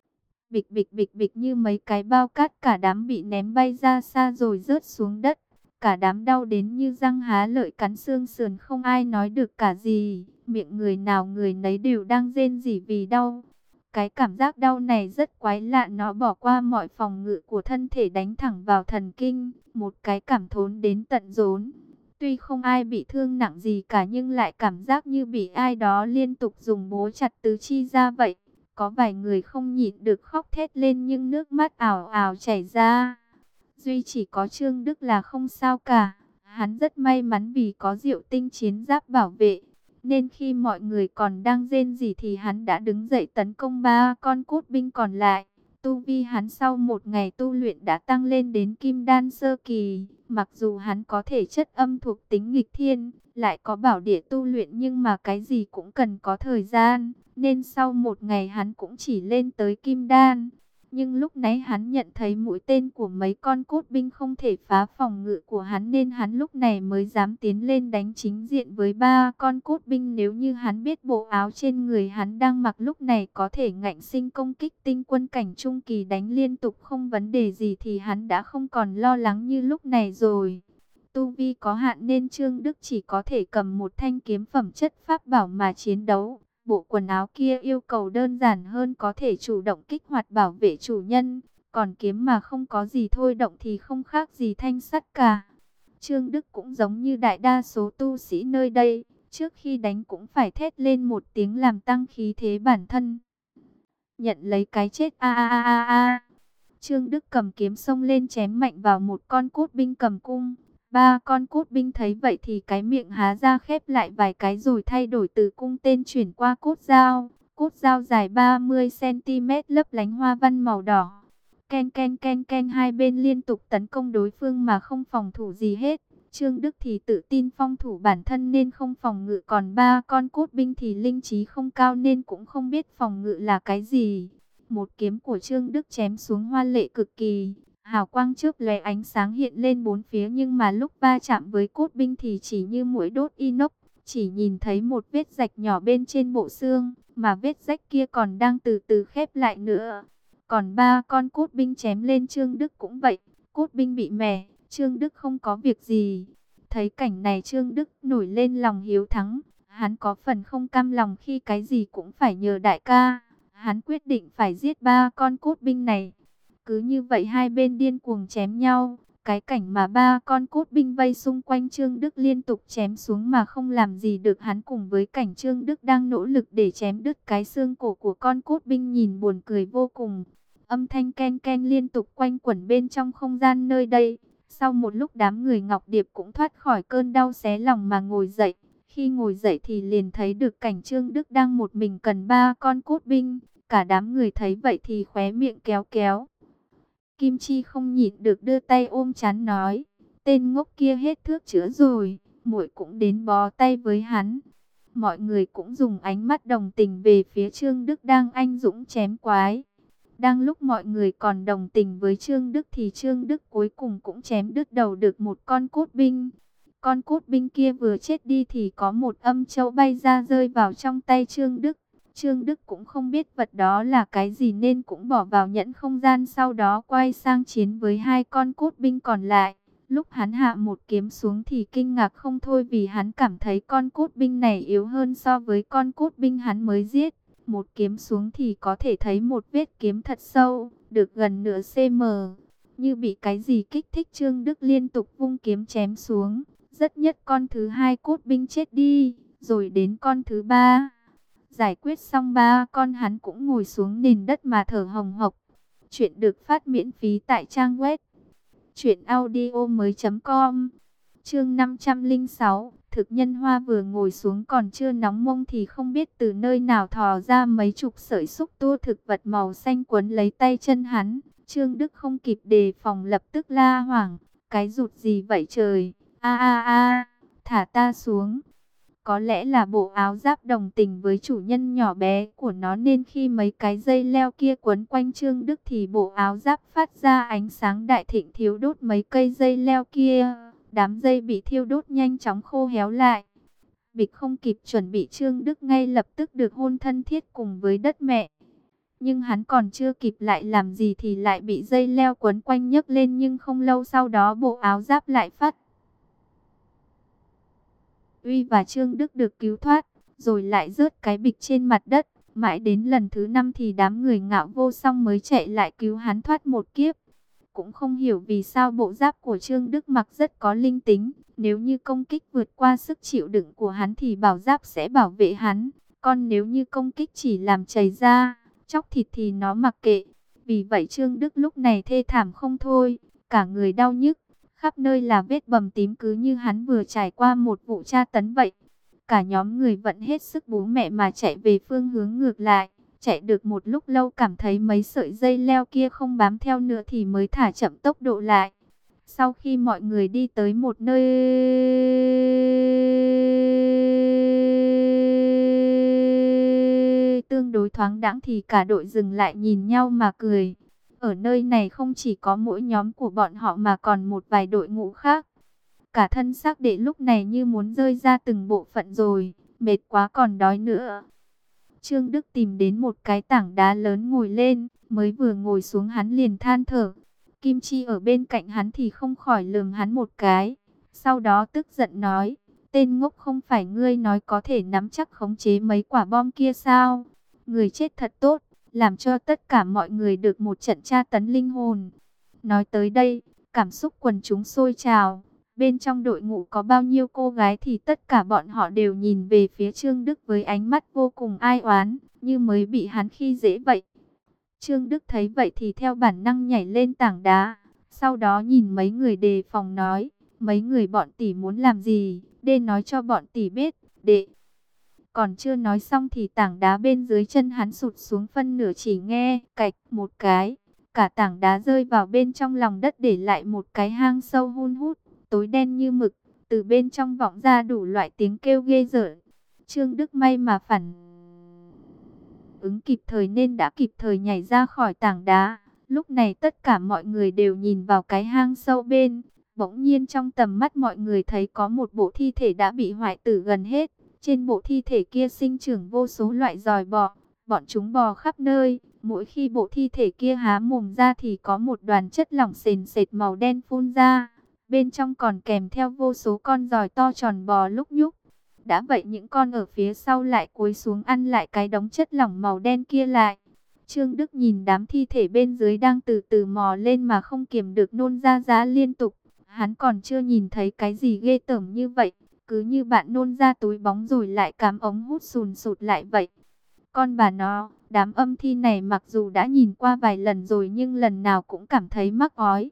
Bịch bịch bịch bịch, như mấy cái bao cát, cả đám bị ném bay ra xa rồi rớt xuống đất. Cả đám đau đến như răng há lợi cắn xương sườn, không ai nói được cả gì. Miệng người nào người nấy đều đang rên rỉ vì đau. Cái cảm giác đau này rất quái lạ, nó bỏ qua mọi phòng ngự của thân thể đánh thẳng vào thần kinh. Một cái cảm thốn đến tận rốn. Tuy không ai bị thương nặng gì cả nhưng lại cảm giác như bị ai đó liên tục dùng búa chặt tứ chi ra vậy. Có vài người không nhịn được khóc thét lên nhưng nước mắt ào ào chảy ra. Duy chỉ có Trương Đức là không sao cả. Hắn rất may mắn vì có Diệu Tinh chiến giáp bảo vệ. Nên khi mọi người còn đang rên rỉ thì hắn đã đứng dậy tấn công ba con cốt binh còn lại. Tu vi hắn sau một ngày tu luyện đã tăng lên đến kim đan sơ kỳ. Mặc dù hắn có thể chất âm thuộc tính nghịch thiên, lại có bảo địa tu luyện, nhưng mà cái gì cũng cần có thời gian. Nên sau một ngày hắn cũng chỉ lên tới kim đan. Nhưng lúc nãy hắn nhận thấy mũi tên của mấy con cốt binh không thể phá phòng ngự của hắn, nên hắn lúc này mới dám tiến lên đánh chính diện với ba con cốt binh. Nếu như hắn biết bộ áo trên người hắn đang mặc lúc này có thể ngạnh sinh công kích tinh quân cảnh trung kỳ đánh liên tục không vấn đề gì, thì hắn đã không còn lo lắng như lúc này rồi. Tu vi có hạn nên Trương Đức chỉ có thể cầm một thanh kiếm phẩm chất pháp bảo mà chiến đấu. Bộ quần áo kia yêu cầu đơn giản hơn, có thể chủ động kích hoạt bảo vệ chủ nhân. Còn kiếm mà không có gì thôi động thì không khác gì thanh sắt cả. Trương Đức cũng giống như đại đa số tu sĩ nơi đây, trước khi đánh cũng phải thét lên một tiếng làm tăng khí thế bản thân. Nhận lấy cái chết a a a a a. Trương Đức cầm kiếm xông lên chém mạnh vào một con cốt binh cầm cung. Ba con cốt binh thấy vậy thì cái miệng há ra khép lại vài cái rồi thay đổi từ cung tên chuyển qua cốt dao. Cốt dao dài ba mươi xăng ti mét lấp lánh hoa văn màu đỏ. Ken ken ken ken, hai bên liên tục tấn công đối phương mà không phòng thủ gì hết. Trương Đức thì tự tin phong thủ bản thân nên không phòng ngự, còn ba con cốt binh thì linh trí không cao nên cũng không biết phòng ngự là cái gì. Một kiếm của Trương Đức chém xuống hoa lệ cực kỳ. Hào quang chớp lóe, ánh sáng hiện lên bốn phía, nhưng mà lúc va chạm với cốt binh thì chỉ như muỗi đốt inox, chỉ nhìn thấy một vết rạch nhỏ bên trên bộ xương, mà vết rách kia còn đang từ từ khép lại nữa. Còn ba con cốt binh chém lên Trương Đức cũng vậy, cốt binh bị mẻ, Trương Đức không có việc gì. Thấy cảnh này Trương Đức nổi lên lòng hiếu thắng, hắn có phần không cam lòng khi cái gì cũng phải nhờ đại ca. Hắn quyết định phải giết ba con cốt binh này. Cứ như vậy hai bên điên cuồng chém nhau. Cái cảnh mà ba con cốt binh vây xung quanh Trương Đức liên tục chém xuống mà không làm gì được hắn, cùng với cảnh Trương Đức đang nỗ lực để chém đứt cái xương cổ của con cốt binh nhìn buồn cười vô cùng. Âm thanh ken ken liên tục quanh quẩn bên trong không gian nơi đây. Sau một lúc đám người Ngọc Điệp cũng thoát khỏi cơn đau xé lòng mà ngồi dậy. Khi ngồi dậy thì liền thấy được cảnh Trương Đức đang một mình cần ba con cốt binh. Cả đám người thấy vậy thì khóe miệng kéo kéo. Kim Chi không nhịn được đưa tay ôm trán nói, tên ngốc kia hết thuốc chữa rồi, muội cũng đến bó tay với hắn. Mọi người cũng dùng ánh mắt đồng tình về phía Trương Đức đang anh dũng chém quái. Đang lúc mọi người còn đồng tình với Trương Đức thì Trương Đức cuối cùng cũng chém đứt đầu được một con cốt binh. Con cốt binh kia vừa chết đi thì có một âm châu bay ra rơi vào trong tay Trương Đức. Trương Đức cũng không biết vật đó là cái gì nên cũng bỏ vào nhẫn không gian, sau đó quay sang chiến với hai con cốt binh còn lại. Lúc hắn hạ một kiếm xuống thì kinh ngạc không thôi, vì hắn cảm thấy con cốt binh này yếu hơn so với con cốt binh hắn mới giết. Một kiếm xuống thì có thể thấy một vết kiếm thật sâu, được gần nửa cm. Như bị cái gì kích thích, Trương Đức liên tục vung kiếm chém xuống. Rất nhất con thứ hai cốt binh chết đi, rồi đến con thứ ba. Giải quyết xong ba con hắn cũng ngồi xuống nền đất mà thở hồng hộc. Chuyện được phát miễn phí tại trang web truyện audio mới chấm com. Chương năm trăm lẻ sáu, thực nhân hoa vừa ngồi xuống còn chưa nóng mông thì không biết từ nơi nào thò ra mấy chục sợi xúc tua thực vật màu xanh quấn lấy tay chân hắn. Trương Đức không kịp đề phòng lập tức la hoảng, cái rụt gì vậy trời, a a a, thả ta xuống. Có lẽ là bộ áo giáp đồng tình với chủ nhân nhỏ bé của nó nên khi mấy cái dây leo kia quấn quanh Trương Đức thì bộ áo giáp phát ra ánh sáng đại thịnh thiêu đốt mấy cây dây leo kia. Đám dây bị thiêu đốt nhanh chóng khô héo lại. Bịch không kịp chuẩn bị, Trương Đức ngay lập tức được hôn thân thiết cùng với đất mẹ. Nhưng hắn còn chưa kịp lại làm gì thì lại bị dây leo quấn quanh nhấc lên, nhưng không lâu sau đó bộ áo giáp lại phát Uy và Trương Đức được cứu thoát, rồi lại rớt cái bịch trên mặt đất. Mãi đến lần thứ năm thì đám người Ngạo Vô Song mới chạy lại cứu hắn thoát một kiếp. Cũng không hiểu vì sao bộ giáp của Trương Đức mặc rất có linh tính. Nếu như công kích vượt qua sức chịu đựng của hắn thì bảo giáp sẽ bảo vệ hắn. Còn nếu như công kích chỉ làm chảy da, chóc thịt thì nó mặc kệ. Vì vậy Trương Đức lúc này thê thảm không thôi, cả người đau nhức. Khắp nơi là vết bầm tím, cứ như hắn vừa trải qua một vụ tra tấn vậy. Cả nhóm người vẫn hết sức bú mẹ mà chạy về phương hướng ngược lại. Chạy được một lúc lâu cảm thấy mấy sợi dây leo kia không bám theo nữa thì mới thả chậm tốc độ lại. Sau khi mọi người đi tới một nơi tương đối thoáng đãng thì cả đội dừng lại nhìn nhau mà cười. Ở nơi này không chỉ có mỗi nhóm của bọn họ mà còn một vài đội ngũ khác. Cả thân xác đệ lúc này như muốn rơi ra từng bộ phận rồi, mệt quá còn đói nữa. Trương Đức tìm đến một cái tảng đá lớn ngồi lên, mới vừa ngồi xuống hắn liền than thở. Kim Chi ở bên cạnh hắn thì không khỏi lườm hắn một cái. Sau đó tức giận nói, tên ngốc, không phải ngươi nói có thể nắm chắc khống chế mấy quả bom kia sao? Người chết thật tốt, làm cho tất cả mọi người được một trận tra tấn linh hồn. Nói tới đây, cảm xúc quần chúng sôi trào. Bên trong đội ngũ có bao nhiêu cô gái thì tất cả bọn họ đều nhìn về phía Trương Đức với ánh mắt vô cùng ai oán, như mới bị hắn khi dễ vậy. Trương Đức thấy vậy thì theo bản năng nhảy lên tảng đá, sau đó nhìn mấy người đề phòng nói, mấy người bọn tỷ muốn làm gì, để nói cho bọn tỷ biết, đệ. Còn chưa nói xong thì tảng đá bên dưới chân hắn sụt xuống phân nửa, chỉ nghe cạch một cái, cả tảng đá rơi vào bên trong lòng đất để lại một cái hang sâu hun hút, tối đen như mực, từ bên trong vọng ra đủ loại tiếng kêu ghê rợn. Trương Đức may mà phản ứng kịp thời nên đã kịp thời nhảy ra khỏi tảng đá. Lúc này tất cả mọi người đều nhìn vào cái hang sâu bên. Bỗng nhiên trong tầm mắt mọi người thấy có một bộ thi thể đã bị hoại tử gần hết. Trên bộ thi thể kia sinh trưởng vô số loại giòi bọ. Bọn chúng bò khắp nơi. Mỗi khi bộ thi thể kia há mồm ra thì có một đoàn chất lỏng sền sệt màu đen phun ra. Bên trong còn kèm theo vô số con giòi to tròn bò lúc nhúc. Đã vậy những con ở phía sau lại cúi xuống ăn lại cái đống chất lỏng màu đen kia lại. Trương Đức nhìn đám thi thể bên dưới đang từ từ mò lên mà không kiềm được nôn ra giá liên tục. Hắn còn chưa nhìn thấy cái gì ghê tởm như vậy. Cứ như bạn nôn ra túi bóng rồi lại cắm ống hút sùn sụt lại vậy. Con bà nó, đám âm thi này mặc dù đã nhìn qua vài lần rồi nhưng lần nào cũng cảm thấy mắc ói.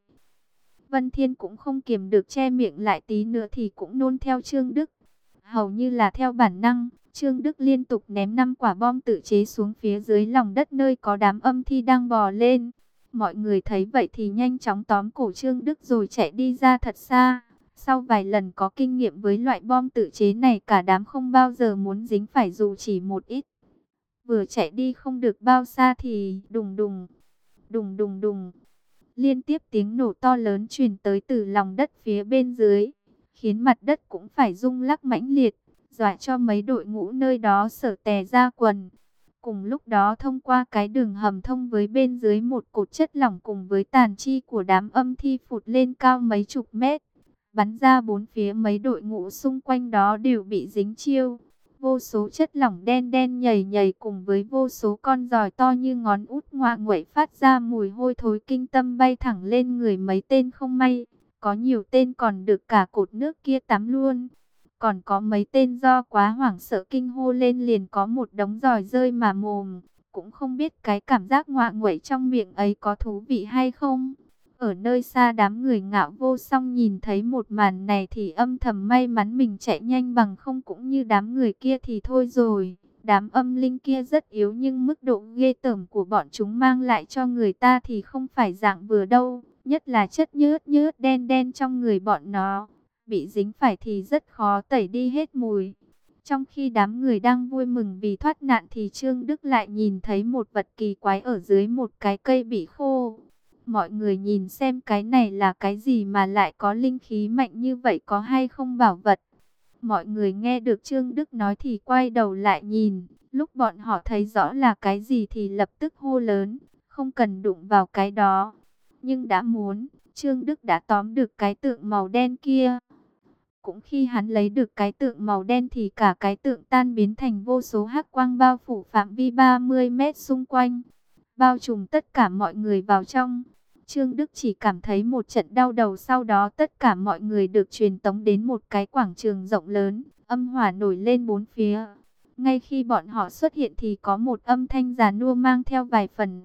Vân Thiên cũng không kiềm được che miệng lại tí nữa thì cũng nôn theo Trương Đức. Hầu như là theo bản năng, Trương Đức liên tục ném năm quả bom tự chế xuống phía dưới lòng đất nơi có đám âm thi đang bò lên. Mọi người thấy vậy thì nhanh chóng tóm cổ Trương Đức rồi chạy đi ra thật xa. Sau vài lần có kinh nghiệm với loại bom tự chế này, cả đám không bao giờ muốn dính phải dù chỉ một ít. Vừa chạy đi không được bao xa thì đùng đùng, đùng đùng đùng. Liên tiếp tiếng nổ to lớn truyền tới từ lòng đất phía bên dưới, khiến mặt đất cũng phải rung lắc mãnh liệt, dọa cho mấy đội ngũ nơi đó sợ tè ra quần. Cùng lúc đó thông qua cái đường hầm thông với bên dưới, một cột chất lỏng cùng với tàn chi của đám âm thi phụt lên cao mấy chục mét, bắn ra bốn phía. Mấy đội ngũ xung quanh đó đều bị dính chiêu. Vô số chất lỏng đen đen nhầy nhầy cùng với vô số con giòi to như ngón út ngoạ nguậy phát ra mùi hôi thối kinh tâm bay thẳng lên người mấy tên không may. Có nhiều tên còn được cả cột nước kia tắm luôn. Còn có mấy tên do quá hoảng sợ kinh hô lên liền có một đống giòi rơi mà mồm. Cũng không biết cái cảm giác ngoạ nguậy trong miệng ấy có thú vị hay không. Ở nơi xa đám người Ngạo Vô Song nhìn thấy một màn này thì âm thầm may mắn mình chạy nhanh, bằng không cũng như đám người kia thì thôi rồi. Đám âm linh kia rất yếu nhưng mức độ ghê tởm của bọn chúng mang lại cho người ta thì không phải dạng vừa đâu. Nhất là chất nhớt nhớt đen đen trong người bọn nó, bị dính phải thì rất khó tẩy đi hết mùi. Trong khi đám người đang vui mừng vì thoát nạn thì Trương Đức lại nhìn thấy một vật kỳ quái ở dưới một cái cây bị khô. Mọi người nhìn xem cái này là cái gì mà lại có linh khí mạnh như vậy, có hay không bảo vật. Mọi người nghe được Trương Đức nói thì quay đầu lại nhìn. Lúc bọn họ thấy rõ là cái gì thì lập tức hô lớn, không cần đụng vào cái đó. Nhưng đã muốn, Trương Đức đã tóm được cái tượng màu đen kia. Cũng khi hắn lấy được cái tượng màu đen thì cả cái tượng tan biến thành vô số hắc quang bao phủ phạm vi ba mươi mét xung quanh, bao trùm tất cả mọi người vào trong. Trương Đức chỉ cảm thấy một trận đau đầu, sau đó tất cả mọi người được truyền tống đến một cái quảng trường rộng lớn, âm hỏa nổi lên bốn phía. Ngay khi bọn họ xuất hiện thì có một âm thanh già nua mang theo vài phần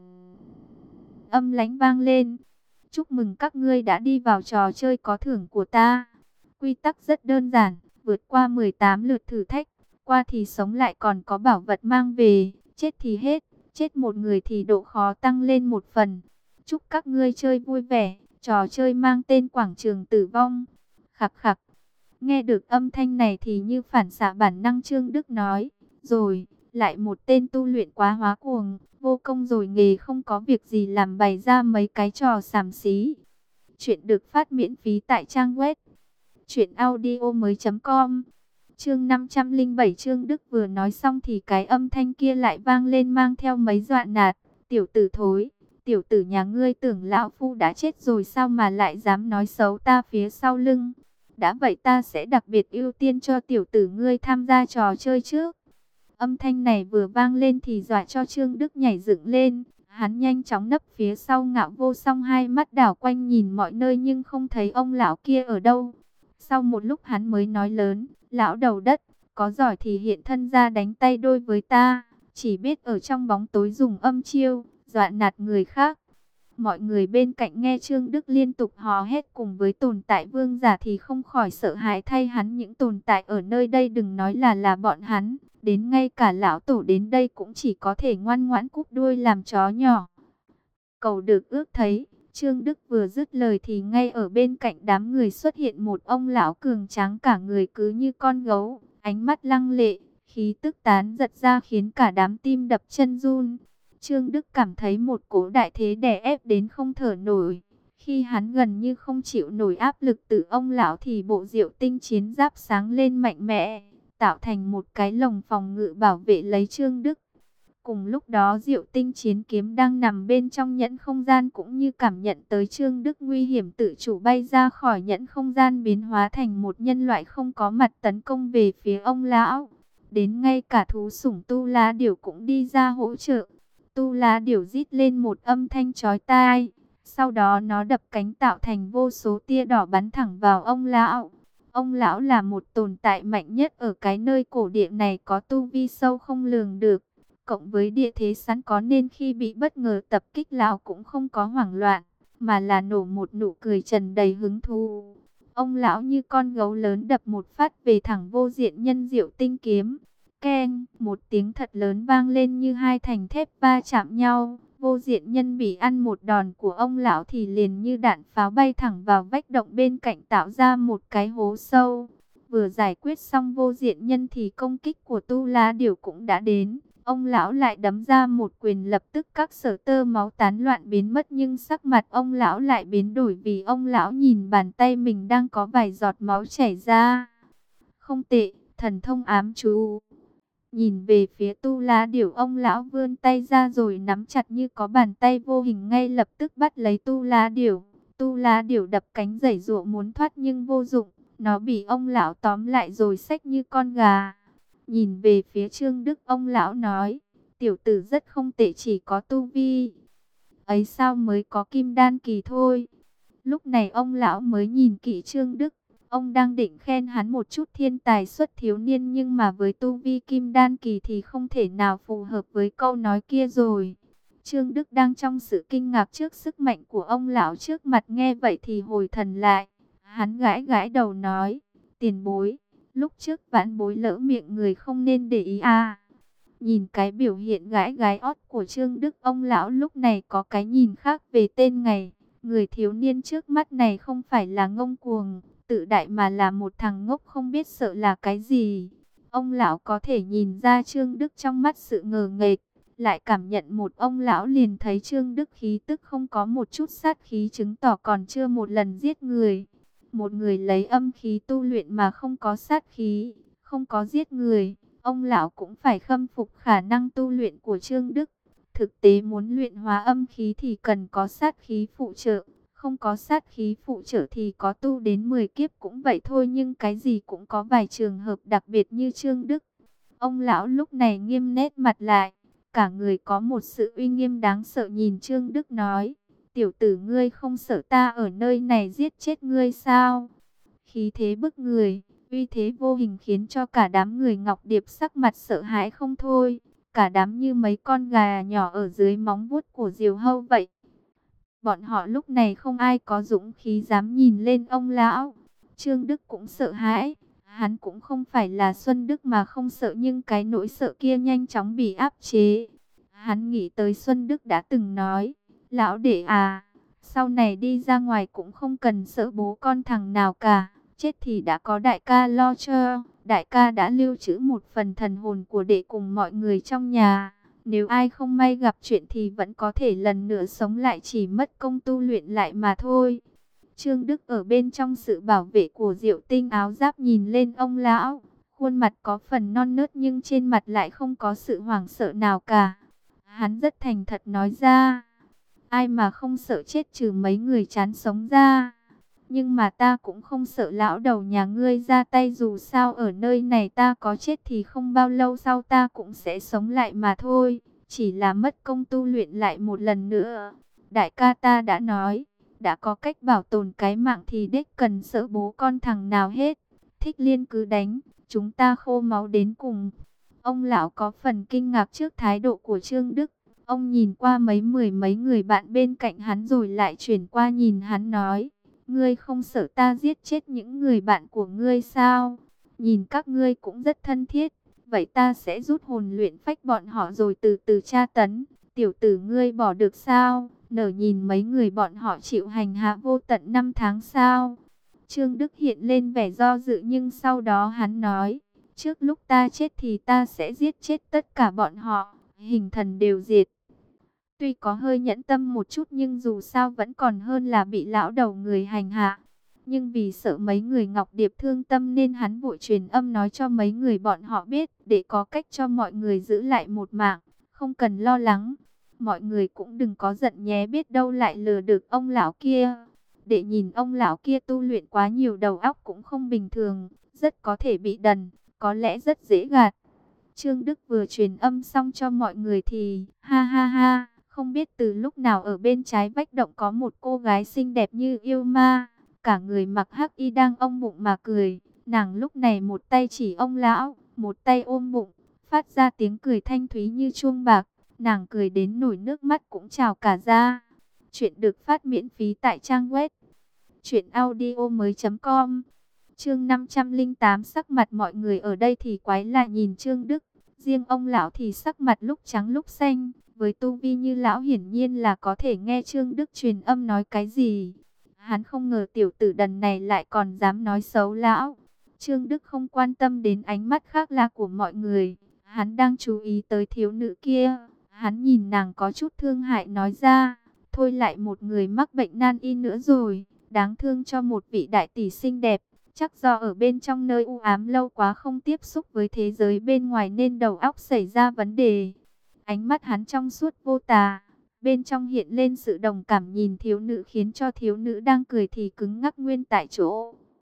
âm lãnh vang lên. Chúc mừng các ngươi đã đi vào trò chơi có thưởng của ta. Quy tắc rất đơn giản, vượt qua mười tám lượt thử thách, qua thì sống lại còn có bảo vật mang về. chết thì hết, chết một người thì độ khó tăng lên một phần. Chúc các ngươi chơi vui vẻ, trò chơi mang tên Quảng trường Tử vong. Khặc khặc. Nghe được âm thanh này thì như phản xạ bản năng Trương Đức nói, rồi, lại một tên tu luyện quá hóa cuồng, vô công rồi nghề không có việc gì làm bày ra mấy cái trò xàm xí. Chuyện được phát miễn phí tại trang web truyện audio mới chấm com. Chương năm trăm lẻ bảy. Trương Đức vừa nói xong thì cái âm thanh kia lại vang lên mang theo mấy dọa nạt. Tiểu tử thối, tiểu tử nhà ngươi tưởng lão phu đã chết rồi sao mà lại dám nói xấu ta phía sau lưng. Đã vậy ta sẽ đặc biệt ưu tiên cho tiểu tử ngươi tham gia trò chơi trước. Âm thanh này vừa vang lên thì dọa cho Trương Đức nhảy dựng lên. Hắn nhanh chóng nấp phía sau Ngạo Vô Song, hai mắt đảo quanh nhìn mọi nơi nhưng không thấy ông lão kia ở đâu. Sau một lúc hắn mới nói lớn, lão đầu đất, có giỏi thì hiện thân ra đánh tay đôi với ta. Chỉ biết ở trong bóng tối dùng âm chiêu, dọa nạt người khác. Mọi người bên cạnh nghe Trương Đức liên tục hò hét cùng với tồn tại vương giả thì không khỏi sợ hãi thay hắn. Những tồn tại ở nơi đây đừng nói là là bọn hắn, đến ngay cả lão tổ đến đây cũng chỉ có thể ngoan ngoãn cúp đuôi làm chó nhỏ. Cầu được ước thấy, Trương Đức vừa dứt lời thì ngay ở bên cạnh đám người xuất hiện một ông lão cường tráng cả người cứ như con gấu, ánh mắt lăng lệ, khí tức tán giật ra khiến cả đám tim đập chân run. Trương Đức cảm thấy một cỗ đại thế đè ép đến không thở nổi. Khi hắn gần như không chịu nổi áp lực từ ông lão thì bộ diệu tinh chiến giáp sáng lên mạnh mẽ, tạo thành một cái lồng phòng ngự bảo vệ lấy Trương Đức. Cùng lúc đó diệu tinh chiến kiếm đang nằm bên trong nhẫn không gian cũng như cảm nhận tới Trương Đức nguy hiểm tự chủ bay ra khỏi nhẫn không gian biến hóa thành một nhân loại không có mặt tấn công về phía ông lão. Đến ngay cả thú sủng Tu La Điểu cũng đi ra hỗ trợ. Tu La Điểu rít lên một âm thanh chói tai. Sau đó nó đập cánh tạo thành vô số tia đỏ bắn thẳng vào ông lão. Ông lão là một tồn tại mạnh nhất ở cái nơi cổ địa này, có tu vi sâu không lường được. Cộng với địa thế sẵn có nên khi bị bất ngờ tập kích lão cũng không có hoảng loạn, mà là nổ một nụ cười trần đầy hứng thú. Ông lão như con gấu lớn đập một phát về thẳng vô diện nhân diệu tinh kiếm. Keng, một tiếng thật lớn vang lên như hai thành thép va chạm nhau. Vô diện nhân bị ăn một đòn của ông lão thì liền như đạn pháo bay thẳng vào vách động bên cạnh tạo ra một cái hố sâu. Vừa giải quyết xong vô diện nhân thì công kích của Tu La Điểu cũng đã đến. Ông lão lại đấm ra một quyền, lập tức các sở tơ máu tán loạn biến mất, nhưng sắc mặt ông lão lại biến đổi vì ông lão nhìn bàn tay mình đang có vài giọt máu chảy ra. Không tệ, thần thông ám chú. Nhìn về phía Tu La Điểu, ông lão vươn tay ra rồi nắm chặt như có bàn tay vô hình ngay lập tức bắt lấy Tu La Điểu. Tu La Điểu đập cánh giãy giụa muốn thoát nhưng vô dụng, nó bị ông lão tóm lại rồi xách như con gà. Nhìn về phía Trương Đức, ông lão nói, tiểu tử rất không tệ, chỉ có tu vi ấy sao mới có kim đan kỳ thôi. Lúc này ông lão mới nhìn kỹ Trương Đức, ông đang định khen hắn một chút thiên tài xuất thiếu niên, nhưng mà với tu vi kim đan kỳ thì không thể nào phù hợp với câu nói kia rồi. Trương Đức đang trong sự kinh ngạc trước sức mạnh của ông lão trước mặt, nghe vậy thì hồi thần lại. Hắn gãi gãi đầu nói, tiền bối, lúc trước vãn bối lỡ miệng người không nên để ý à. Nhìn cái biểu hiện gãi gái ót của Trương Đức, ông lão lúc này có cái nhìn khác về tên ngày. Người thiếu niên trước mắt này không phải là ngông cuồng, tự đại mà là một thằng ngốc không biết sợ là cái gì. Ông lão có thể nhìn ra Trương Đức trong mắt sự ngờ nghệch, lại cảm nhận một ông lão liền thấy Trương Đức khí tức không có một chút sát khí, chứng tỏ còn chưa một lần giết người. Một người lấy âm khí tu luyện mà không có sát khí, không có giết người, ông lão cũng phải khâm phục khả năng tu luyện của Trương Đức. Thực tế muốn luyện hóa âm khí thì cần có sát khí phụ trợ, không có sát khí phụ trợ thì có tu đến mười kiếp cũng vậy thôi, nhưng cái gì cũng có vài trường hợp đặc biệt như Trương Đức. Ông lão lúc này nghiêm nét mặt lại, cả người có một sự uy nghiêm đáng sợ, nhìn Trương Đức nói, tiểu tử ngươi không sợ ta ở nơi này giết chết ngươi sao? Khí thế bức người, uy thế vô hình khiến cho cả đám người Ngọc Điệp sắc mặt sợ hãi không thôi. Cả đám như mấy con gà nhỏ ở dưới móng vuốt của diều hâu vậy. Bọn họ lúc này không ai có dũng khí dám nhìn lên ông lão. Trương Đức cũng sợ hãi. Hắn cũng không phải là Xuân Đức mà không sợ, nhưng cái nỗi sợ kia nhanh chóng bị áp chế. Hắn nghĩ tới Xuân Đức đã từng nói, lão đệ à, sau này đi ra ngoài cũng không cần sợ bố con thằng nào cả, chết thì đã có đại ca lo cho. Đại ca đã lưu trữ một phần thần hồn của đệ cùng mọi người trong nhà. Nếu ai không may gặp chuyện thì vẫn có thể lần nữa sống lại, chỉ mất công tu luyện lại mà thôi. Trương Đức ở bên trong sự bảo vệ của Diệu Tinh áo giáp nhìn lên ông lão. Khuôn mặt có phần non nớt nhưng trên mặt lại không có sự hoảng sợ nào cả. Hắn rất thành thật nói ra, ai mà không sợ chết trừ mấy người chán sống ra. Nhưng mà ta cũng không sợ lão đầu nhà ngươi ra tay, dù sao ở nơi này ta có chết thì không bao lâu sau ta cũng sẽ sống lại mà thôi. Chỉ là mất công tu luyện lại một lần nữa. Đại ca ta đã nói, đã có cách bảo tồn cái mạng thì đích cần sợ bố con thằng nào hết. Thích Liên cứ đánh, chúng ta khô máu đến cùng. Ông lão có phần kinh ngạc trước thái độ của Trương Đức. Ông nhìn qua mấy mười mấy người bạn bên cạnh hắn rồi lại chuyển qua nhìn hắn nói, ngươi không sợ ta giết chết những người bạn của ngươi sao? Nhìn các ngươi cũng rất thân thiết, vậy ta sẽ rút hồn luyện phách bọn họ rồi từ từ tra tấn. Tiểu tử ngươi bỏ được sao? Nở nhìn mấy người bọn họ chịu hành hạ vô tận năm tháng sao? Trương Đức hiện lên vẻ do dự nhưng sau đó hắn nói, trước lúc ta chết thì ta sẽ giết chết tất cả bọn họ, hình thần đều diệt. Tuy có hơi nhẫn tâm một chút nhưng dù sao vẫn còn hơn là bị lão đầu người hành hạ. Nhưng vì sợ mấy người Ngọc Điệp thương tâm nên hắn vội truyền âm nói cho mấy người bọn họ biết, để có cách cho mọi người giữ lại một mạng, không cần lo lắng. Mọi người cũng đừng có giận nhé, biết đâu lại lừa được ông lão kia. Để nhìn ông lão kia tu luyện quá nhiều, đầu óc cũng không bình thường, rất có thể bị đần, có lẽ rất dễ gạt. Trương Đức vừa truyền âm xong cho mọi người thì ha ha ha, không biết từ lúc nào ở bên trái vách động có một cô gái xinh đẹp như yêu ma, cả người mặc hắc y đang ôm bụng mà cười. Nàng lúc này một tay chỉ ông lão, một tay ôm bụng, phát ra tiếng cười thanh thúy như chuông bạc. Nàng cười đến nổi nước mắt cũng trào cả ra. Chuyện được phát miễn phí tại trang web truyện audio mới chấm com. Chương năm trăm lẻ tám, sắc mặt mọi người ở đây thì quái lạ nhìn Trương Đức, riêng ông lão thì sắc mặt lúc trắng lúc xanh. Với tu vi như lão hiển nhiên là có thể nghe Trương Đức truyền âm nói cái gì. Hắn không ngờ tiểu tử đần này lại còn dám nói xấu lão. Trương Đức không quan tâm đến ánh mắt khác lạ của mọi người, hắn đang chú ý tới thiếu nữ kia. Hắn nhìn nàng có chút thương hại nói ra, thôi lại một người mắc bệnh nan y nữa rồi, đáng thương cho một vị đại tỷ xinh đẹp. Chắc do ở bên trong nơi u ám lâu quá không tiếp xúc với thế giới bên ngoài nên đầu óc xảy ra vấn đề. Ánh mắt hắn trong suốt vô tà, bên trong hiện lên sự đồng cảm nhìn thiếu nữ khiến cho thiếu nữ đang cười thì cứng ngắc nguyên tại chỗ.